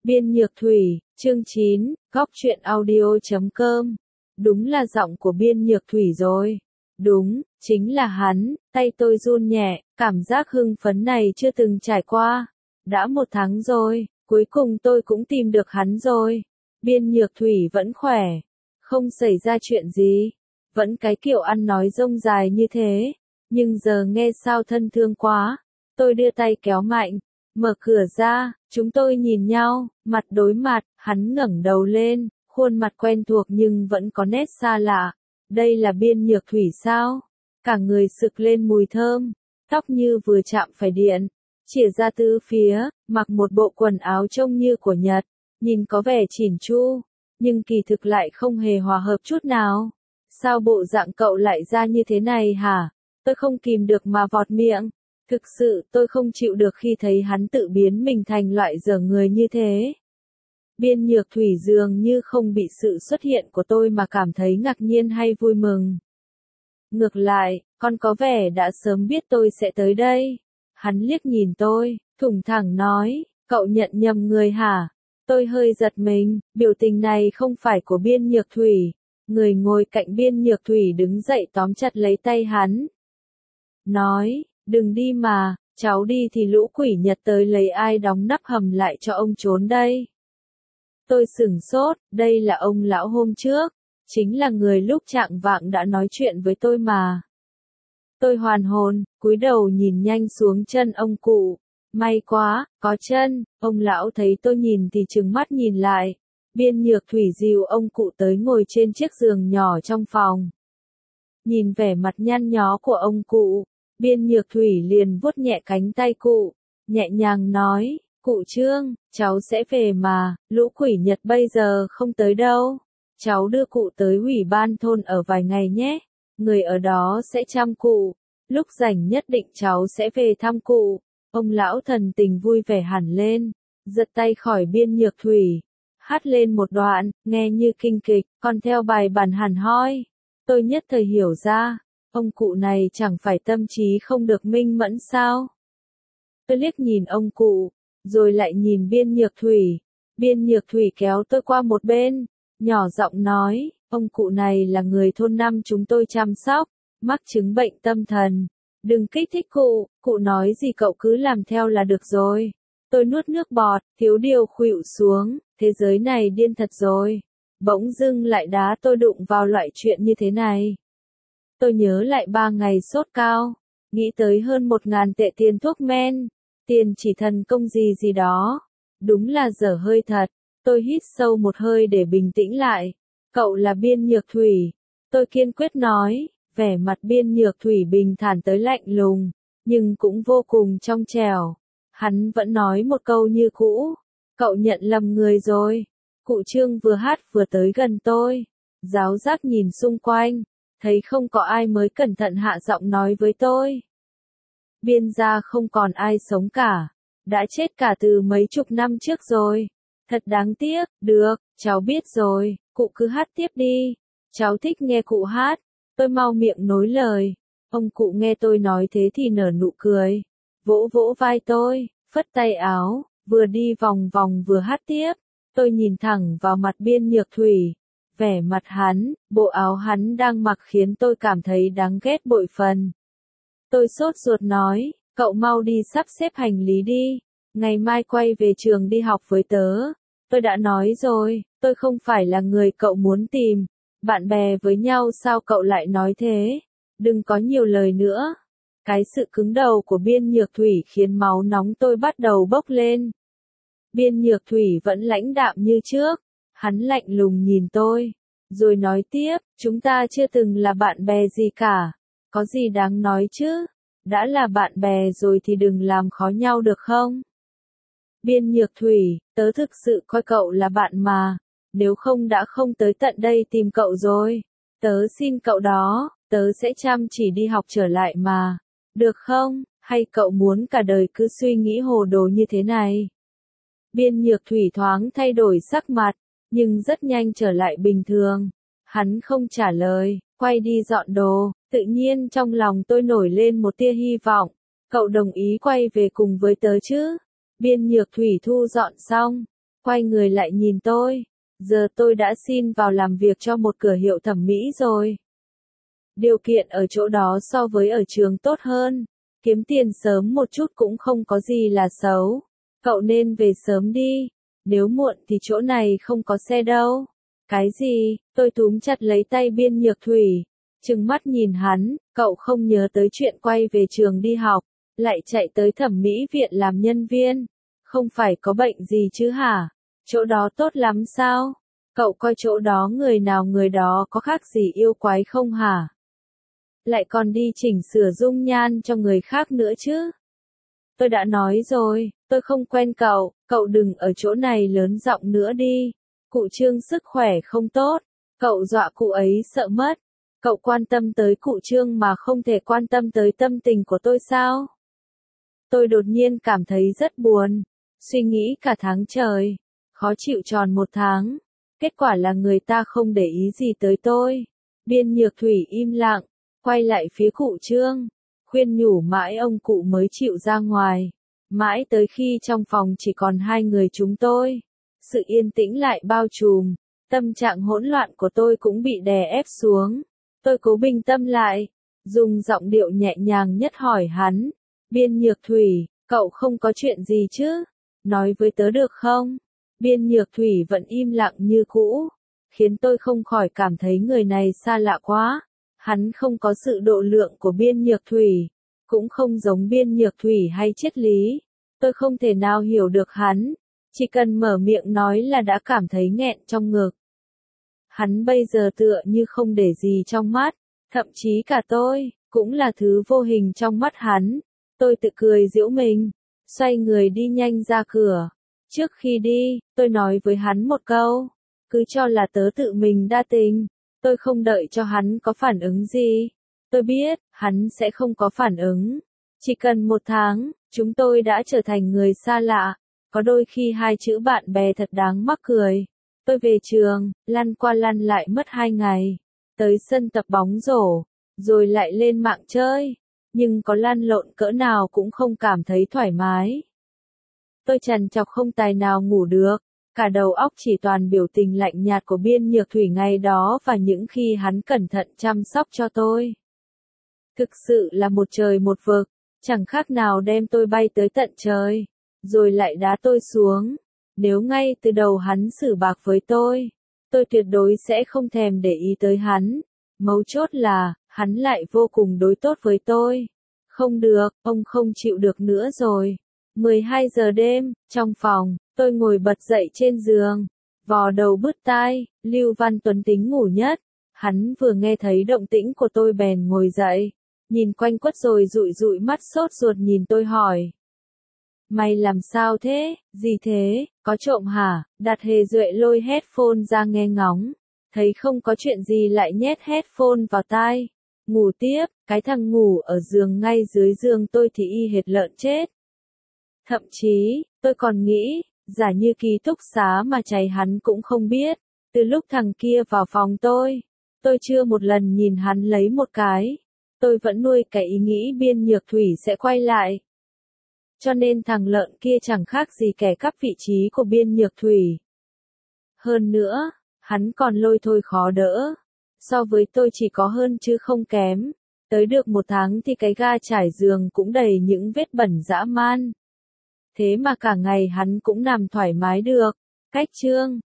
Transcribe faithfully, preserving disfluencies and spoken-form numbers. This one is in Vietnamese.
Biên Nhược Thủy, chương chín, góc truyện audio chấm com. Đúng là giọng của Biên Nhược Thủy rồi. Đúng, chính là hắn, tay tôi run nhẹ, cảm giác hưng phấn này chưa từng trải qua. Đã một tháng rồi, cuối cùng tôi cũng tìm được hắn rồi. Biên Nhược Thủy vẫn khỏe, không xảy ra chuyện gì, vẫn cái kiểu ăn nói rông dài như thế, nhưng giờ nghe sao thân thương quá. Tôi đưa tay kéo mạnh, mở cửa ra, chúng tôi nhìn nhau, mặt đối mặt, hắn ngẩng đầu lên, khuôn mặt quen thuộc nhưng vẫn có nét xa lạ. Đây là Biên Nhược Thủy sao? Cả người sực lên mùi thơm, tóc như vừa chạm phải điện, chìa ra tứ phía, mặc một bộ quần áo trông như của Nhật, nhìn có vẻ chỉn chu, nhưng kỳ thực lại không hề hòa hợp chút nào. Sao bộ dạng cậu lại ra như thế này hả? Tôi không kìm được mà vọt miệng. Thực sự tôi không chịu được khi thấy hắn tự biến mình thành loại dở người như thế. Biên Nhược Thủy dường như không bị sự xuất hiện của tôi mà cảm thấy ngạc nhiên hay vui mừng. Ngược lại, con có vẻ đã sớm biết tôi sẽ tới đây. Hắn liếc nhìn tôi, thủng thẳng nói, cậu nhận nhầm người hả? Tôi hơi giật mình, biểu tình này không phải của Biên Nhược Thủy. Người ngồi cạnh Biên Nhược Thủy đứng dậy tóm chặt lấy tay hắn. Nói, đừng đi mà, cháu đi thì lũ quỷ Nhật tới lấy ai đóng nắp hầm lại cho ông trốn đây. Tôi sửng sốt, đây là ông lão hôm trước, chính là người lúc chạng vạng đã nói chuyện với tôi mà. Tôi hoàn hồn, cúi đầu nhìn nhanh xuống chân ông cụ. May quá, có chân. Ông lão thấy tôi nhìn thì trừng mắt nhìn lại. Biên Nhược Thủy dìu ông cụ tới ngồi trên chiếc giường nhỏ trong phòng. Nhìn vẻ mặt nhăn nhó của ông cụ, Biên Nhược Thủy liền vuốt nhẹ cánh tay cụ, nhẹ nhàng nói, cụ Trương, cháu sẽ về mà, lũ quỷ Nhật bây giờ không tới đâu. Cháu đưa cụ tới ủy ban thôn ở vài ngày nhé, người ở đó sẽ chăm cụ, lúc rảnh nhất định cháu sẽ về thăm cụ. Ông lão thần tình vui vẻ hẳn lên, giật tay khỏi Biên Nhược Thủy, hát lên một đoạn, nghe như kinh kịch, còn theo bài bản hẳn hoi. Tôi nhất thời hiểu ra, ông cụ này chẳng phải tâm trí không được minh mẫn sao? Tôi liếc nhìn ông cụ, rồi lại nhìn Biên Nhược Thủy. Biên Nhược Thủy kéo tôi qua một bên, nhỏ giọng nói, ông cụ này là người thôn năm chúng tôi chăm sóc, mắc chứng bệnh tâm thần. Đừng kích thích cụ, cụ nói gì cậu cứ làm theo là được rồi. Tôi nuốt nước bọt, thiếu điều khuỵu xuống, thế giới này điên thật rồi. Bỗng dưng lại đá tôi đụng vào loại chuyện như thế này. Tôi nhớ lại ba ngày sốt cao, nghĩ tới hơn một ngàn tệ tiền thuốc men, tiền chỉ thần công gì gì đó. Đúng là dở hơi thật. Tôi hít sâu một hơi để bình tĩnh lại. Cậu là Biên Nhược Thủy. Tôi kiên quyết nói, vẻ mặt Biên Nhược Thủy bình thản tới lạnh lùng, nhưng cũng vô cùng trong trẻo. Hắn vẫn nói một câu như cũ, cậu nhận lầm người rồi. Cụ Trương vừa hát vừa tới gần tôi, giáo giác nhìn xung quanh, thấy không có ai mới cẩn thận hạ giọng nói với tôi. Biên gia không còn ai sống cả, đã chết cả từ mấy chục năm trước rồi. Thật đáng tiếc, được, cháu biết rồi, cụ cứ hát tiếp đi, cháu thích nghe cụ hát. Tôi mau miệng nối lời, ông cụ nghe tôi nói thế thì nở nụ cười, vỗ vỗ vai tôi, phất tay áo, vừa đi vòng vòng vừa hát tiếp. Tôi nhìn thẳng vào mặt Biên Nhược Thủy, vẻ mặt hắn, bộ áo hắn đang mặc khiến tôi cảm thấy đáng ghét bội phần. Tôi sốt ruột nói, cậu mau đi sắp xếp hành lý đi, ngày mai quay về trường đi học với tớ. Tôi đã nói rồi, tôi không phải là người cậu muốn tìm, bạn bè với nhau sao cậu lại nói thế, đừng có nhiều lời nữa. Cái sự cứng đầu của Biên Nhược Thủy khiến máu nóng tôi bắt đầu bốc lên. Biên Nhược Thủy vẫn lãnh đạm như trước, hắn lạnh lùng nhìn tôi, rồi nói tiếp, chúng ta chưa từng là bạn bè gì cả, có gì đáng nói chứ, đã là bạn bè rồi thì đừng làm khó nhau được không? Biên Nhược Thủy, tớ thực sự coi cậu là bạn mà, nếu không đã không tới tận đây tìm cậu rồi, tớ xin cậu đó, tớ sẽ chăm chỉ đi học trở lại mà, được không, hay cậu muốn cả đời cứ suy nghĩ hồ đồ như thế này? Biên Nhược Thủy thoáng thay đổi sắc mặt, nhưng rất nhanh trở lại bình thường. Hắn không trả lời, quay đi dọn đồ, tự nhiên trong lòng tôi nổi lên một tia hy vọng. Cậu đồng ý quay về cùng với tớ chứ? Biên Nhược Thủy thu dọn xong, quay người lại nhìn tôi. Giờ tôi đã xin vào làm việc cho một cửa hiệu thẩm mỹ rồi. Điều kiện ở chỗ đó so với ở trường tốt hơn. Kiếm tiền sớm một chút cũng không có gì là xấu. Cậu nên về sớm đi. Nếu muộn thì chỗ này không có xe đâu. Cái gì? Tôi túm chặt lấy tay Biên Nhược Thủy. Trừng mắt nhìn hắn, cậu không nhớ tới chuyện quay về trường đi học. Lại chạy tới thẩm mỹ viện làm nhân viên. Không phải có bệnh gì chứ hả? Chỗ đó tốt lắm sao? Cậu coi chỗ đó người nào người đó có khác gì yêu quái không hả? Lại còn đi chỉnh sửa dung nhan cho người khác nữa chứ. Tôi đã nói rồi, tôi không quen cậu, cậu đừng ở chỗ này lớn giọng nữa đi. Cụ Trương sức khỏe không tốt, cậu dọa cụ ấy sợ mất. Cậu quan tâm tới cụ Trương mà không thể quan tâm tới tâm tình của tôi sao? Tôi đột nhiên cảm thấy rất buồn, suy nghĩ cả tháng trời, khó chịu tròn một tháng. Kết quả là người ta không để ý gì tới tôi. Biên Nhược Thủy im lặng, quay lại phía cụ Trương, khuyên nhủ mãi ông cụ mới chịu ra ngoài. Mãi tới khi trong phòng chỉ còn hai người chúng tôi, sự yên tĩnh lại bao trùm, tâm trạng hỗn loạn của tôi cũng bị đè ép xuống. Tôi cố bình tâm lại, dùng giọng điệu nhẹ nhàng nhất hỏi hắn, Biên Nhược Thủy, cậu không có chuyện gì chứ? Nói với tớ được không? Biên Nhược Thủy vẫn im lặng như cũ, khiến tôi không khỏi cảm thấy người này xa lạ quá. Hắn không có sự độ lượng của Biên Nhược Thủy, cũng không giống Biên Nhược Thủy hay triết lý. Tôi không thể nào hiểu được hắn, chỉ cần mở miệng nói là đã cảm thấy nghẹn trong ngực. Hắn bây giờ tựa như không để gì trong mắt, thậm chí cả tôi, cũng là thứ vô hình trong mắt hắn. Tôi tự cười giễu mình, xoay người đi nhanh ra cửa. Trước khi đi, tôi nói với hắn một câu, cứ cho là tớ tự mình đa tình. Tôi không đợi cho hắn có phản ứng gì. Tôi biết, hắn sẽ không có phản ứng. Chỉ cần một tháng, chúng tôi đã trở thành người xa lạ. Có đôi khi hai chữ bạn bè thật đáng mắc cười. Tôi về trường, lăn qua lăn lại mất hai ngày. Tới sân tập bóng rổ, rồi lại lên mạng chơi. Nhưng có lăn lộn cỡ nào cũng không cảm thấy thoải mái. Tôi trằn trọc không tài nào ngủ được. Cả đầu óc chỉ toàn biểu tình lạnh nhạt của Biên Nhược Thủy ngày đó và những khi hắn cẩn thận chăm sóc cho tôi. Thực sự là một trời một vực, chẳng khác nào đem tôi bay tới tận trời, rồi lại đá tôi xuống. Nếu ngay từ đầu hắn xử bạc với tôi, tôi tuyệt đối sẽ không thèm để ý tới hắn. Mấu chốt là, hắn lại vô cùng đối tốt với tôi. Không được, ông không chịu được nữa rồi. mười hai giờ đêm, trong phòng, tôi ngồi bật dậy trên giường, vò đầu bứt tai. Lưu Văn Tuấn tính ngủ nhất. Hắn vừa nghe thấy động tĩnh của tôi bèn ngồi dậy, nhìn quanh quất rồi dụi dụi mắt sốt ruột nhìn tôi hỏi. Mày làm sao thế, gì thế, có trộm hả? Đạt Hề Duệ lôi headphone ra nghe ngóng, thấy không có chuyện gì lại nhét headphone vào tai. Ngủ tiếp, cái thằng ngủ ở giường ngay dưới giường tôi thì y hệt lợn chết. Thậm chí, tôi còn nghĩ, giả như ký túc xá mà cháy hắn cũng không biết. Từ lúc thằng kia vào phòng tôi, tôi chưa một lần nhìn hắn lấy một cái. Tôi vẫn nuôi cái ý nghĩ Biên Nhược Thủy sẽ quay lại. Cho nên thằng lợn kia chẳng khác gì kẻ cắp vị trí của Biên Nhược Thủy. Hơn nữa, hắn còn lôi thôi khó đỡ. So với tôi chỉ có hơn chứ không kém. Tới được một tháng thì cái ga trải giường cũng đầy những vết bẩn dã man. Thế mà cả ngày hắn cũng nằm thoải mái được. Cách chương